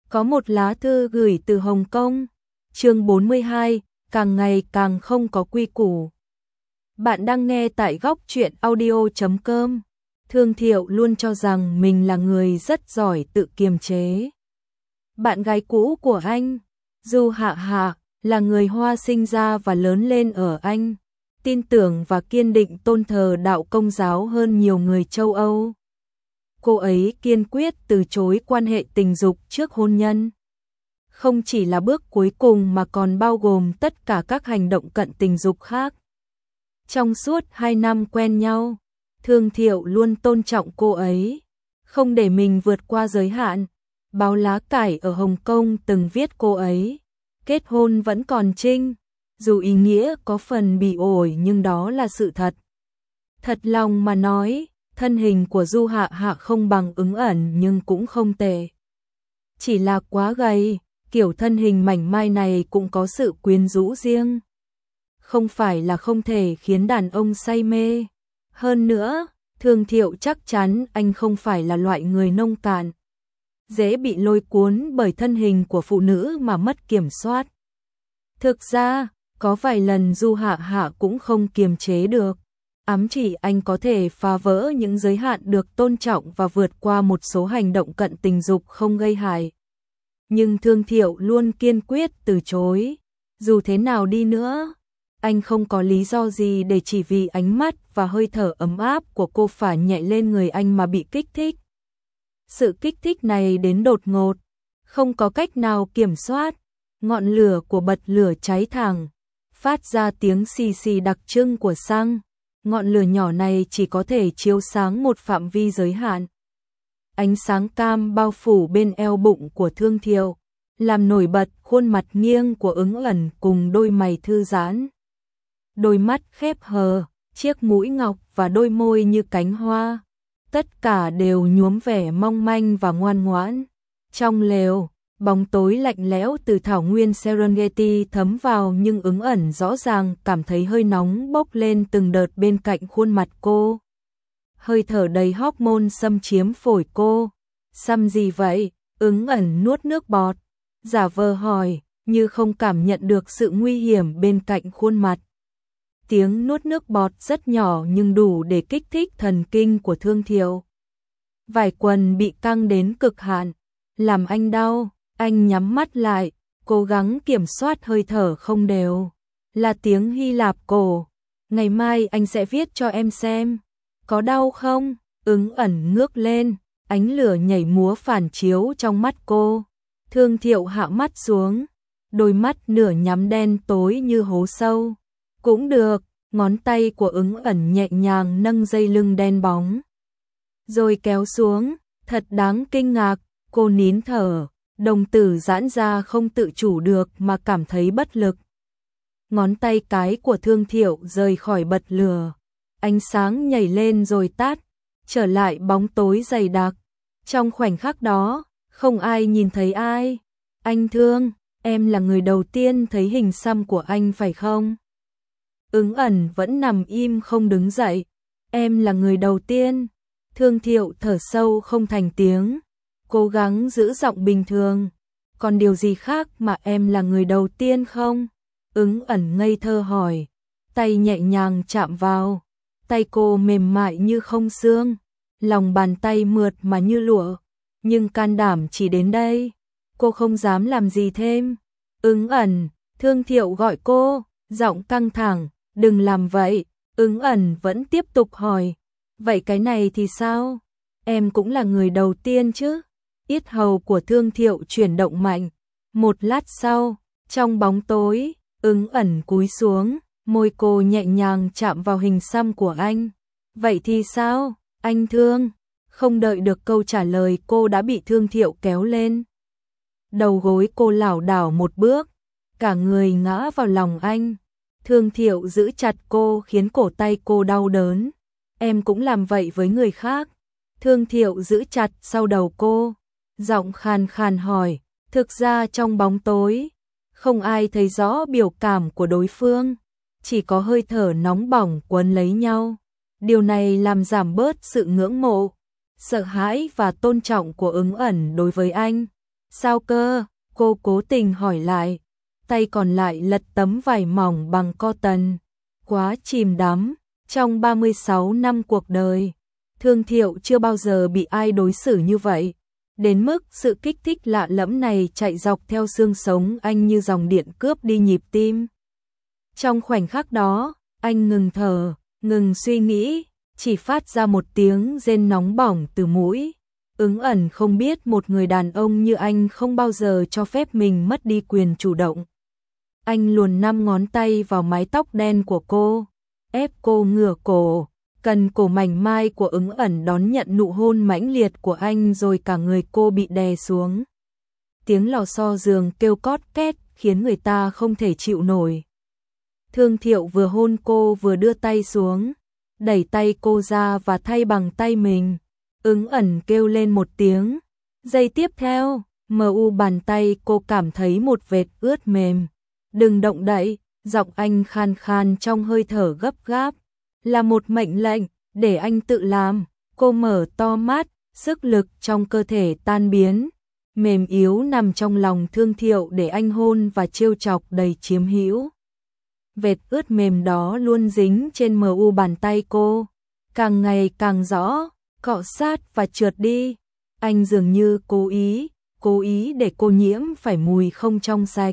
Có một lá thư gửi từ Hồng Kông. Chương 42, càng ngày càng không có quy củ. Bạn đang nghe tại góc truyện audio.com. Thương Thiệu luôn cho rằng mình là người rất giỏi tự kiềm chế. Bạn gái cũ của anh, Du Hạ Hạ, là người Hoa sinh ra và lớn lên ở Anh, tin tưởng và kiên định tôn thờ đạo Công giáo hơn nhiều người châu Âu. Cô ấy kiên quyết từ chối quan hệ tình dục trước hôn nhân. Không chỉ là bước cuối cùng mà còn bao gồm tất cả các hành động cận tình dục khác. Trong suốt 2 năm quen nhau, Thương Thiệu luôn tôn trọng cô ấy, không để mình vượt qua giới hạn. Báo Lá Cải ở Hồng Kông từng viết cô ấy kết hôn vẫn còn trinh, dù ý nghĩa có phần bị ổi nhưng đó là sự thật. Thật lòng mà nói, thân hình của Du Hạ Hạ không bằng Ứng Ẩn nhưng cũng không tệ. Chỉ là quá gầy, kiểu thân hình mảnh mai này cũng có sự quyến rũ riêng. Không phải là không thể khiến đàn ông say mê. Hơn nữa, Thương Thiệu chắc chắn anh không phải là loại người nông cạn, dễ bị lôi cuốn bởi thân hình của phụ nữ mà mất kiểm soát. Thực ra, có vài lần Du Hạ Hạ cũng không kiềm chế được. Ám chỉ anh có thể phá vỡ những giới hạn được tôn trọng và vượt qua một số hành động cận tình dục không gây hại. Nhưng Thương Thiệu luôn kiên quyết từ chối. Dù thế nào đi nữa, anh không có lý do gì để chỉ vì ánh mắt và hơi thở ấm áp của cô phải nhảy lên người anh mà bị kích thích. Sự kích thích này đến đột ngột, không có cách nào kiểm soát. Ngọn lửa của bật lửa cháy thẳng, phát ra tiếng xì xì đặc trưng của xăng. Ngọn lửa nhỏ này chỉ có thể chiếu sáng một phạm vi giới hạn. Ánh sáng cam bao phủ bên eo bụng của Thương Thiệu, làm nổi bật khuôn mặt nghiêng của Ứng Ẩn cùng đôi mày thư giãn. Đôi mắt khép hờ, chiếc mũi ngọc và đôi môi như cánh hoa. Tất cả đều nhuốm vẻ mong manh và ngoan ngoãn. Trong lều, bóng tối lạnh lẽo từ thảo nguyên Serengeti thấm vào nhưng Ứng Ẩn rõ ràng cảm thấy hơi nóng bốc lên từng đợt bên cạnh khuôn mặt cô. Hơi thở đầy hormone xâm chiếm phổi cô. Xăm gì vậy? Ứng Ẩn nuốt nước bọt, giả vờ hỏi, như không cảm nhận được sự nguy hiểm bên cạnh khuôn mặt. Tiếng nuốt nước bọt rất nhỏ nhưng đủ để kích thích thần kinh của Thương Thiệu. Vải quần bị căng đến cực hạn, làm anh đau. Anh nhắm mắt lại, cố gắng kiểm soát hơi thở không đều. Là tiếng Hy Lạp cổ. Ngày mai anh sẽ viết cho em xem. Có đau không? Ứng Ẩn ngước lên, ánh lửa nhảy múa phản chiếu trong mắt cô. Thương Thiệu hạ mắt xuống, đôi mắt nửa nhắm đen tối như hố sâu. Cũng được, ngón tay của Ứng Ẩn nhẹ nhàng nâng dây lưng đen bóng, rồi kéo xuống. Thật đáng kinh ngạc, cô nín thở. Đồng tử giãn ra không tự chủ được mà cảm thấy bất lực. Ngón tay cái của Thương Thiệu rời khỏi bật lửa. Ánh sáng nhảy lên rồi tắt, trở lại bóng tối dày đặc. Trong khoảnh khắc đó, không ai nhìn thấy ai. Anh Thương, em là người đầu tiên thấy hình xăm của anh phải không? Ứng Ẩn vẫn nằm im không đứng dậy. Em là người đầu tiên. Thương Thiệu thở sâu không thành tiếng, cố gắng giữ giọng bình thường. Còn điều gì khác mà em là người đầu tiên không? Ứng Ẩn ngây thơ hỏi, tay nhẹ nhàng chạm vào. Tay cô mềm mại như không xương, lòng bàn tay mượt mà như lụa. Nhưng can đảm chỉ đến đây, cô không dám làm gì thêm. Ứng Ẩn, Thương Thiệu gọi cô, giọng căng thẳng, đừng làm vậy. Ứng Ẩn vẫn tiếp tục hỏi, vậy cái này thì sao? Em cũng là người đầu tiên chứ? Yết hầu của Thương Thiệu chuyển động mạnh. Một lát sau, trong bóng tối, Ứng Ẩn cúi xuống, môi cô nhẹ nhàng chạm vào hình xăm của anh. Vậy thì sao, anh Thương? Không đợi được câu trả lời cô đã bị Thương Thiệu kéo lên. Đầu gối cô lảo đảo một bước, cả người ngã vào lòng anh. Thương Thiệu giữ chặt cô khiến cổ tay cô đau đớn. Em cũng làm vậy với người khác. Thương Thiệu giữ chặt sau đầu cô, giọng khàn khàn hỏi. Thực ra trong bóng tối, không ai thấy rõ biểu cảm của đối phương, chỉ có hơi thở nóng bỏng quấn lấy nhau. Điều này làm giảm bớt sự ngưỡng mộ, sợ hãi và tôn trọng của Ứng Ẩn đối với anh. Sao cơ? Cô cố tình hỏi lại, tay còn lại lật tấm vải mỏng bằng cotton. Quá chìm đắm, trong 36 năm cuộc đời, Thương Thiệu chưa bao giờ bị ai đối xử như vậy. Đến mức sự kích thích lạ lẫm này chạy dọc theo xương sống anh như dòng điện cướp đi nhịp tim. Trong khoảnh khắc đó, anh ngừng thở, ngừng suy nghĩ, chỉ phát ra một tiếng rên nóng bỏng từ mũi. Ứng ẩn không biết một người đàn ông như anh không bao giờ cho phép mình mất đi quyền chủ động. Anh luồn 5 ngón tay vào mái tóc đen của cô, ép cô ngửa cổ, cần cổ mảnh mai của Ứng ẩn đón nhận nụ hôn mãnh liệt của anh, rồi cả người cô bị đè xuống. Tiếng lò xo giường kêu cót két khiến người ta không thể chịu nổi. Thương Thiệu vừa hôn cô vừa đưa tay xuống, đẩy tay cô ra và thay bằng tay mình. Ứng ẩn kêu lên một tiếng. Giây tiếp theo, bàn tay cô cảm thấy một vệt ướt mềm. Đừng động đậy, giọng anh khan khan trong hơi thở gấp gáp. Là một mệnh lệnh, để anh tự làm. Cô mở to mắt, sức lực trong cơ thể tan biến. Mềm yếu nằm trong lòng Thương Thiệu để anh hôn và trêu chọc đầy chiếm hữu. Vệt ướt mềm đó luôn dính trên bàn tay cô, càng ngày càng rõ, cọ sát và trượt đi. Anh dường như cố ý để cô nhiễm phải mùi không trong sạch.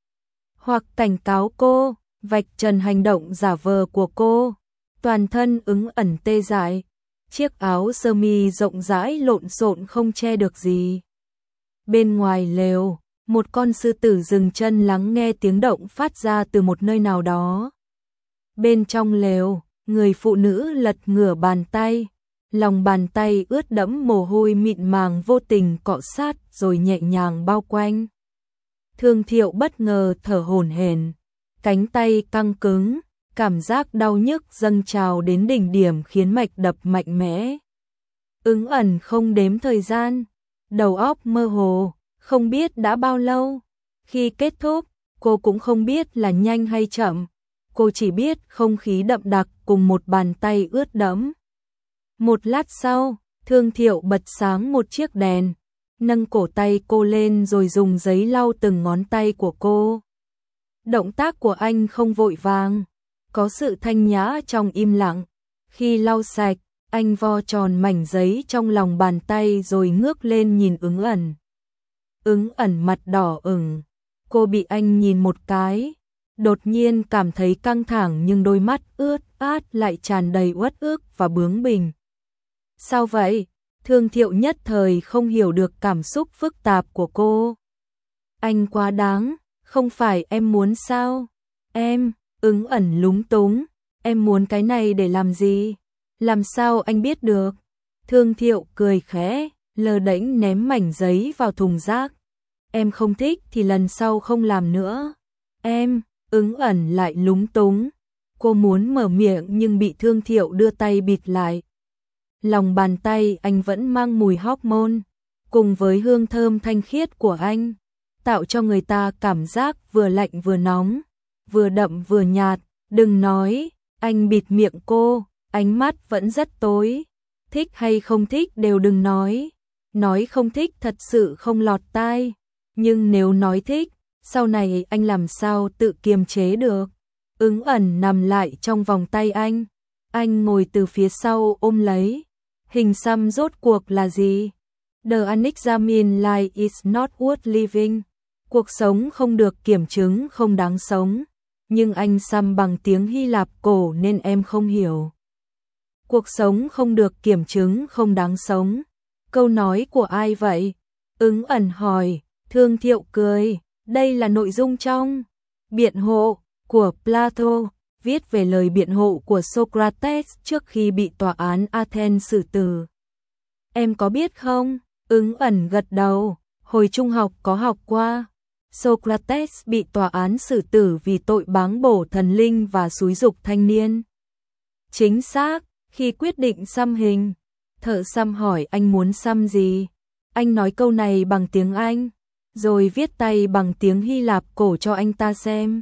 Hoặc cảnh cáo cô, vạch trần hành động giả vờ của cô. Toàn thân Ứng ẩn tê dại, chiếc áo sơ mi rộng rãi lộn xộn không che được gì. Bên ngoài lều, một con sư tử dừng chân lắng nghe tiếng động phát ra từ một nơi nào đó. Bên trong lều, người phụ nữ lật ngửa bàn tay, lòng bàn tay ướt đẫm mồ hôi mịn màng vô tình cọ sát rồi nhẹ nhàng bao quanh. Thương Thiệu bất ngờ thở hổn hển, cánh tay căng cứng, cảm giác đau nhức dâng trào đến đỉnh điểm khiến mạch đập mạnh mẽ. Ứng ẩn không đếm thời gian, đầu óc mơ hồ, không biết đã bao lâu. Khi kết thúc, cô cũng không biết là nhanh hay chậm. Cô chỉ biết không khí đậm đặc cùng một bàn tay ướt đẫm. Một lát sau, Thương Thiệu bật sáng một chiếc đèn, nâng cổ tay cô lên rồi dùng giấy lau từng ngón tay của cô. Động tác của anh không vội vàng, có sự thanh nhã trong im lặng. Khi lau sạch, anh vo tròn mảnh giấy trong lòng bàn tay rồi ngước lên nhìn Ứng ẩn. Ứng ẩn mặt đỏ ửng, cô bị anh nhìn một cái, đột nhiên cảm thấy căng thẳng nhưng đôi mắt ướt át lại tràn đầy uất ức và bướng bỉnh. Sao vậy? Thương Thiệu nhất thời không hiểu được cảm xúc phức tạp của cô. Anh quá đáng, không phải em muốn sao? Em, Ứng ẩn lúng túng, em muốn cái này để làm gì? Làm sao anh biết được? Thương Thiệu cười khẽ, lơ đễnh ném mảnh giấy vào thùng rác. Em không thích thì lần sau không làm nữa. Em, Ứng ẩn lại lúng túng. Cô muốn mở miệng nhưng bị Thương Thiệu đưa tay bịt lại. Lòng bàn tay anh vẫn mang mùi hormone, cùng với hương thơm thanh khiết của anh, tạo cho người ta cảm giác vừa lạnh vừa nóng, vừa đậm vừa nhạt. Đừng nói, anh bịt miệng cô, ánh mắt vẫn rất tối. Thích hay không thích đều đừng nói. Nói không thích thật sự không lọt tai. Nhưng nếu nói thích, sau này anh làm sao tự kiềm chế được. Ứng ẩn nằm lại trong vòng tay anh. Anh ngồi từ phía sau ôm lấy. Hình xăm rốt cuộc là gì? The unexamined life is not worth living. Cuộc sống không được kiểm chứng không đáng sống. Nhưng anh xăm bằng tiếng Hy Lạp cổ nên em không hiểu. Cuộc sống không được kiểm chứng không đáng sống. Câu nói của ai vậy? Ứng ẩn hỏi. Thương Thiệu cười. Đây là nội dung trong biện hộ của Plato, viết về lời biện hộ của Socrates trước khi bị tòa án Athens xử tử. Em có biết không? Ứng ẩn gật đầu. Hồi trung học có học qua. Socrates bị tòa án xử tử vì tội báng bổ thần linh và xúi giục thanh niên. Chính xác, khi quyết định xăm hình, thợ xăm hỏi anh muốn xăm gì. Anh nói câu này bằng tiếng Anh, rồi viết tay bằng tiếng Hy Lạp cổ cho anh ta xem.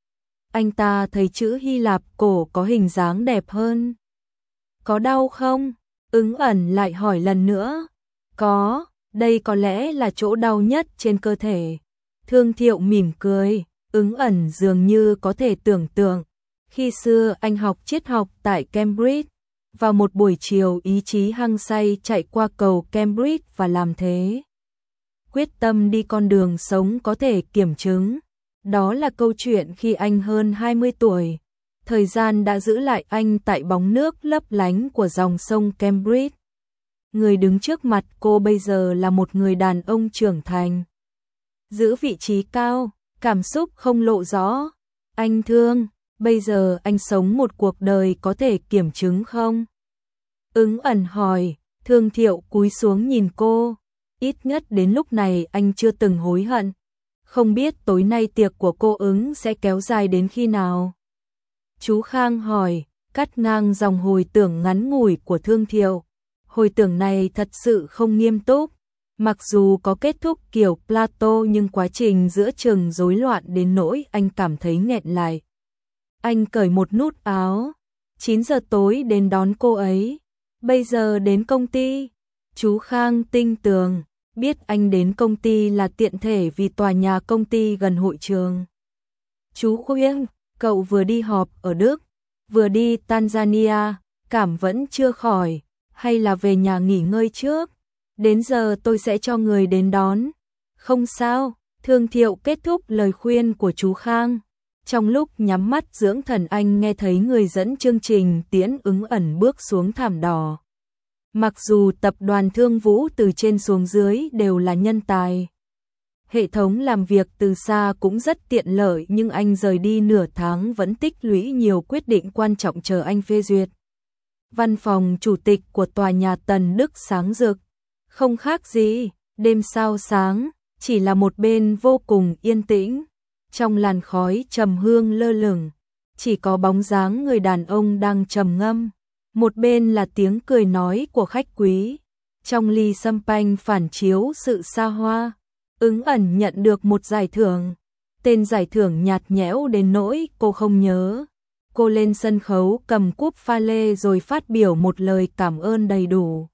Anh ta thấy chữ Hy Lạp cổ có hình dáng đẹp hơn. Có đau không? Ứng ẩn lại hỏi lần nữa. Có, Đây có lẽ là chỗ đau nhất trên cơ thể. Thương Thiệu mỉm cười, Ứng Ẩn dường như có thể tưởng tượng. Khi xưa anh học triết học tại Cambridge, vào một buổi chiều ý chí hăng say chạy qua cầu Cambridge và làm thế. Quyết tâm đi con đường sống có thể kiểm chứng. Đó là câu chuyện khi anh hơn 20 tuổi. Thời gian đã giữ lại anh tại bóng nước lấp lánh của dòng sông Cambridge. Người đứng trước mặt cô bây giờ là một người đàn ông trưởng thành. Giữ vị trí cao, cảm xúc không lộ rõ. Anh Thương, bây giờ anh sống một cuộc đời có thể kiểm chứng không? Ứng Ẩn hỏi, Thương Thiệu cúi xuống nhìn cô. Ít nhất đến lúc này anh chưa từng hối hận. Không biết tối nay tiệc của cô Ứng sẽ kéo dài đến khi nào? Chú Khang hỏi, cắt ngang dòng hồi tưởng ngắn ngủi của Thương Thiệu. Hồi tưởng này thật sự không nghiêm túc. Mặc dù có kết thúc kiểu Plato nhưng quá trình giữa chừng rối loạn đến nỗi anh cảm thấy nghẹn lại. Anh cởi một nút áo. 9 giờ tối đến đón cô ấy. Bây giờ đến công ty. Chú Khang tinh tường, biết anh đến công ty là tiện thể vì tòa nhà công ty gần hội trường. Chú khuyên, cậu vừa đi họp ở Đức, vừa đi Tanzania, cảm vẫn chưa khỏi, hay là về nhà nghỉ ngơi trước? Đến giờ tôi sẽ cho người đến đón. Không sao, Thương Thiệu kết thúc lời khuyên của chú Khang. Trong lúc nhắm mắt dưỡng thần anh nghe thấy người dẫn chương trình tiễn Ứng Ẩn bước xuống thảm đỏ. Mặc dù tập đoàn Thương Vũ từ trên xuống dưới đều là nhân tài. Hệ thống làm việc từ xa cũng rất tiện lợi nhưng anh rời đi nửa tháng vẫn tích lũy nhiều quyết định quan trọng chờ anh phê duyệt. Văn phòng chủ tịch của tòa nhà Tần Đức sáng rực. Không khác gì, đêm sao sáng, chỉ là một bên vô cùng yên tĩnh. Trong làn khói trầm hương lơ lửng, chỉ có bóng dáng người đàn ông đang trầm ngâm. Một bên là tiếng cười nói của khách quý. Trong ly champagne phản chiếu sự xa hoa. Ứng Ẩn nhận được một giải thưởng. Tên giải thưởng nhạt nhẽo đến nỗi cô không nhớ. Cô lên sân khấu cầm cúp pha lê rồi phát biểu một lời cảm ơn đầy đủ.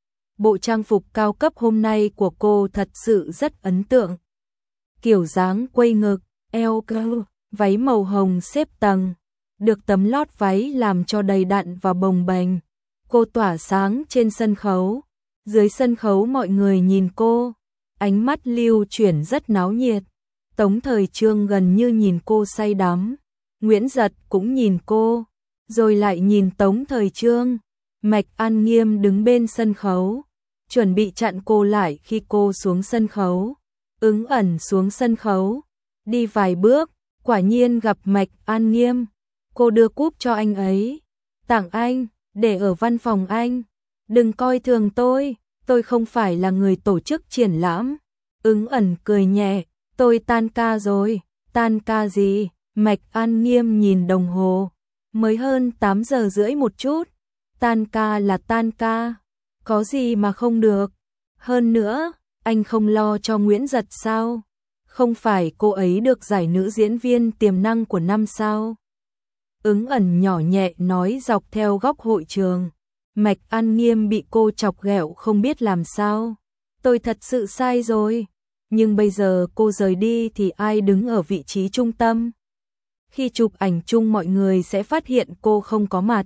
Bộ trang phục cao cấp hôm nay của cô thật sự rất ấn tượng. Kiểu dáng quây ngực, eo cơ, váy màu hồng xếp tầng. Được tấm lót váy làm cho đầy đặn và bồng bềnh. Cô tỏa sáng trên sân khấu. Dưới sân khấu mọi người nhìn cô. Ánh mắt lưu chuyển rất náo nhiệt. Tống Thời Trương gần như nhìn cô say đắm. Nguyễn Giật cũng nhìn cô. Rồi lại nhìn Tống Thời Trương. Mạch An Nghiêm đứng bên sân khấu. Chuẩn bị chặn cô lại khi cô xuống sân khấu. Ứng Ẩn xuống sân khấu. Đi vài bước, quả nhiên gặp Mạch An Nghiêm. Cô đưa cúp cho anh ấy. Tặng anh, để ở văn phòng anh. Đừng coi thường tôi không phải là người tổ chức triển lãm. Ứng Ẩn cười nhẹ, tôi tan ca rồi. Tan ca gì? Mạch An Nghiêm nhìn đồng hồ. Mới hơn 8 giờ rưỡi một chút. Tan ca là tan ca. Có gì mà không được. Hơn nữa, anh không lo cho Nguyễn Giật sao? Không phải cô ấy được giải nữ diễn viên tiềm năng của năm sao? Ứng Ẩn nhỏ nhẹ nói dọc theo góc hội trường. Mạch An Nghiêm bị cô chọc ghẹo không biết làm sao. Tôi thật sự sai rồi. Nhưng bây giờ cô rời đi thì ai đứng ở vị trí trung tâm? Khi chụp ảnh chung mọi người sẽ phát hiện cô không có mặt.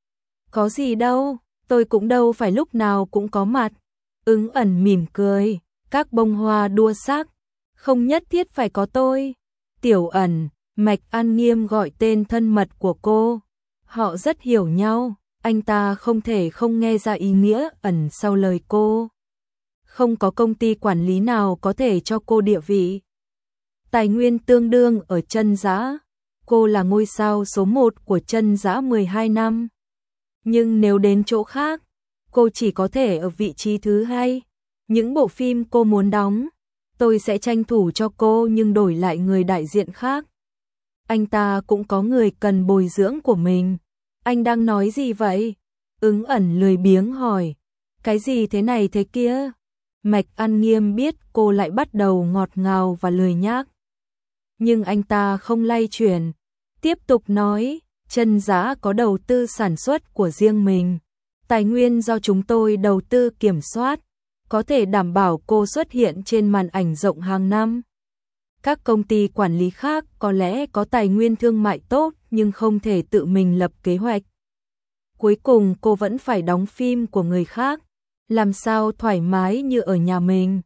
Có gì đâu, tôi cũng đâu phải lúc nào cũng có mặt. Ứng Ẩn mỉm cười, các bông hoa đua sắc, không nhất thiết phải có tôi. Tiểu Ẩn, Mạch An Nghiêm gọi tên thân mật của cô. Họ rất hiểu nhau, anh ta không thể không nghe ra ý nghĩa ẩn sau lời cô. Không có công ty quản lý nào có thể cho cô địa vị. Tài nguyên tương đương ở Chân Dã. Cô là ngôi sao số 1 của Chân Dã 12 năm. Nhưng nếu đến chỗ khác, cô chỉ có thể ở vị trí thứ 2. Những bộ phim cô muốn đóng, tôi sẽ tranh thủ cho cô nhưng đổi lại người đại diện khác. Anh ta cũng có người cần bồi dưỡng của mình. Anh đang nói gì vậy? Ứng Ẩn lười biếng hỏi. Cái gì thế này thế kia? Mạch An Nghiêm biết cô lại bắt đầu ngọt ngào và lười nhác. Nhưng anh ta không lay chuyển. Tiếp tục nói, Chân Dã có đầu tư sản xuất của riêng mình. Tài nguyên do chúng tôi đầu tư kiểm soát. có thể đảm bảo cô xuất hiện trên màn ảnh rộng hàng năm. Các công ty quản lý khác có lẽ có tài nguyên thương mại tốt nhưng không thể tự mình lập kế hoạch. Cuối cùng cô vẫn phải đóng phim của người khác, làm sao thoải mái như ở nhà mình.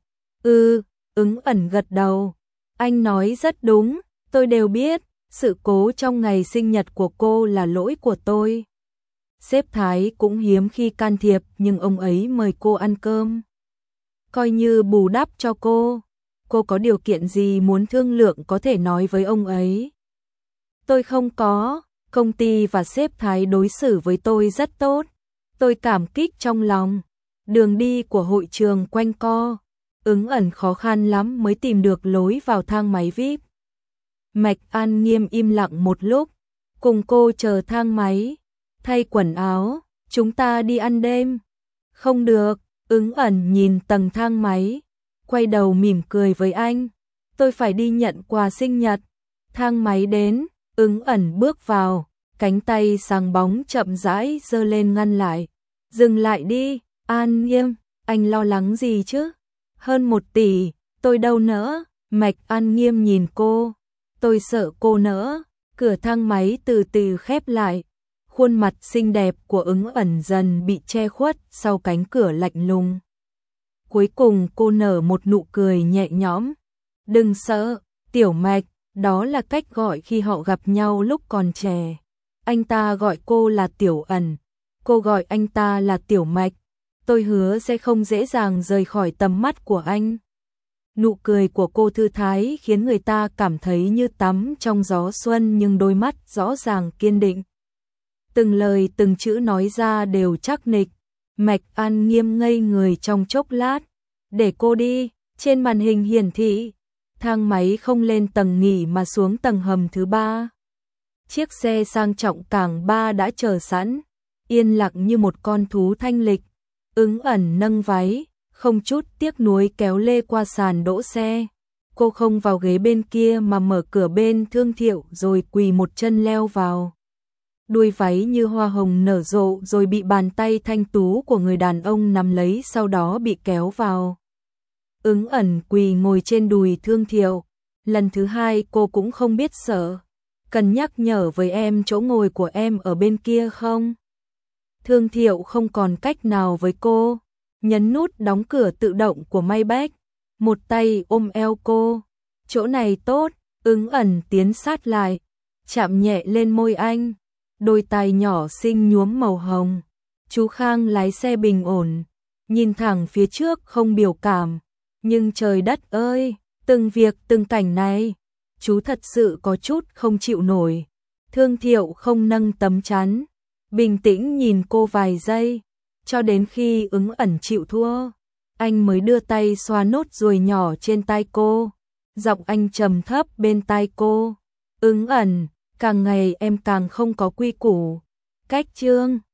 Ứng ẩn gật đầu. Anh nói rất đúng, tôi đều biết, sự cố trong ngày sinh nhật của cô là lỗi của tôi. Sếp Thái cũng hiếm khi can thiệp nhưng ông ấy mời cô ăn cơm. Coi như bù đắp cho cô có điều kiện gì muốn thương lượng có thể nói với ông ấy. Tôi không có, công ty và sếp Thái đối xử với tôi rất tốt. Tôi cảm kích trong lòng. Đường đi của hội trường quanh co. Ứng ẩn khó khăn lắm mới tìm được lối vào thang máy VIP. Mạch An Nghiêm im lặng một lúc, cùng cô chờ thang máy, thay quần áo, chúng ta đi ăn đêm. Không được, Ứng ẩn nhìn tầng thang máy, quay đầu mỉm cười với anh. Tôi phải đi nhận quà sinh nhật. Thang máy đến, Ứng ẩn bước vào, cánh tay sáng bóng chậm rãi giơ lên ngăn lại. Dừng lại đi, An Nghiêm, anh lo lắng gì chứ? Hơn 1 tỷ, tôi đâu nỡ. Mạch An Nghiêm nhìn cô, tôi sợ cô nỡ. Cửa thang máy từ từ khép lại, khuôn mặt xinh đẹp của Ứng ẩn dần bị che khuất sau cánh cửa lạnh lùng. Cuối cùng cô nở một nụ cười nhẹ nhõm. Đừng sợ, Tiểu Mạch, đó là cách gọi khi họ gặp nhau lúc còn trẻ. Anh ta gọi cô là Tiểu Ẩn, cô gọi anh ta là Tiểu Mạch. Tôi hứa sẽ không dễ dàng rời khỏi tầm mắt của anh. Nụ cười của cô thư thái khiến người ta cảm thấy như tắm trong gió xuân nhưng đôi mắt rõ ràng kiên định. Từng lời từng chữ nói ra đều chắc nịch. Mạch An Nghiêm ngây người trong chốc lát. Để cô đi, trên màn hình hiển thị. Thang máy không lên tầng nghỉ mà xuống tầng hầm thứ 3. Chiếc xe sang trọng cảng 3 đã chờ sẵn, yên lặng như một con thú thanh lịch. Ứng ẩn nâng váy, không chút tiếc nuối kéo lê qua sàn đỗ xe. Cô không vào ghế bên kia mà mở cửa bên Thương Thiệu rồi quỳ một chân leo vào. Đuôi váy như hoa hồng nở rộ rồi bị bàn tay thanh tú của người đàn ông nắm lấy sau đó bị kéo vào. Ứng ẩn quỳ ngồi trên đùi Thương Thiệu. Lần thứ 2 cô cũng không biết sợ. Cần nhắc nhở với em chỗ ngồi của em ở bên kia không? Thương Thiệu không còn cách nào với cô. Nhấn nút đóng cửa tự động của Maybach. Một tay ôm eo cô. Chỗ này tốt. Ứng ẩn tiến sát lại, chạm nhẹ lên môi anh. Đôi tay nhỏ xinh nhuốm màu hồng. Chú Khang lái xe bình ổn, nhìn thẳng phía trước không biểu cảm. Nhưng trời đất ơi, từng việc từng cảnh này, chú thật sự có chút không chịu nổi. Thương Thiệu không nâng tấm chắn, bình tĩnh nhìn cô vài giây, cho đến khi Ứng ẩn chịu thua, anh mới đưa tay xoa nốt ruồi nhỏ trên tai cô. Giọng anh trầm thấp bên tai cô. Ứng ẩn, càng ngày em càng không có quy củ. Cách chương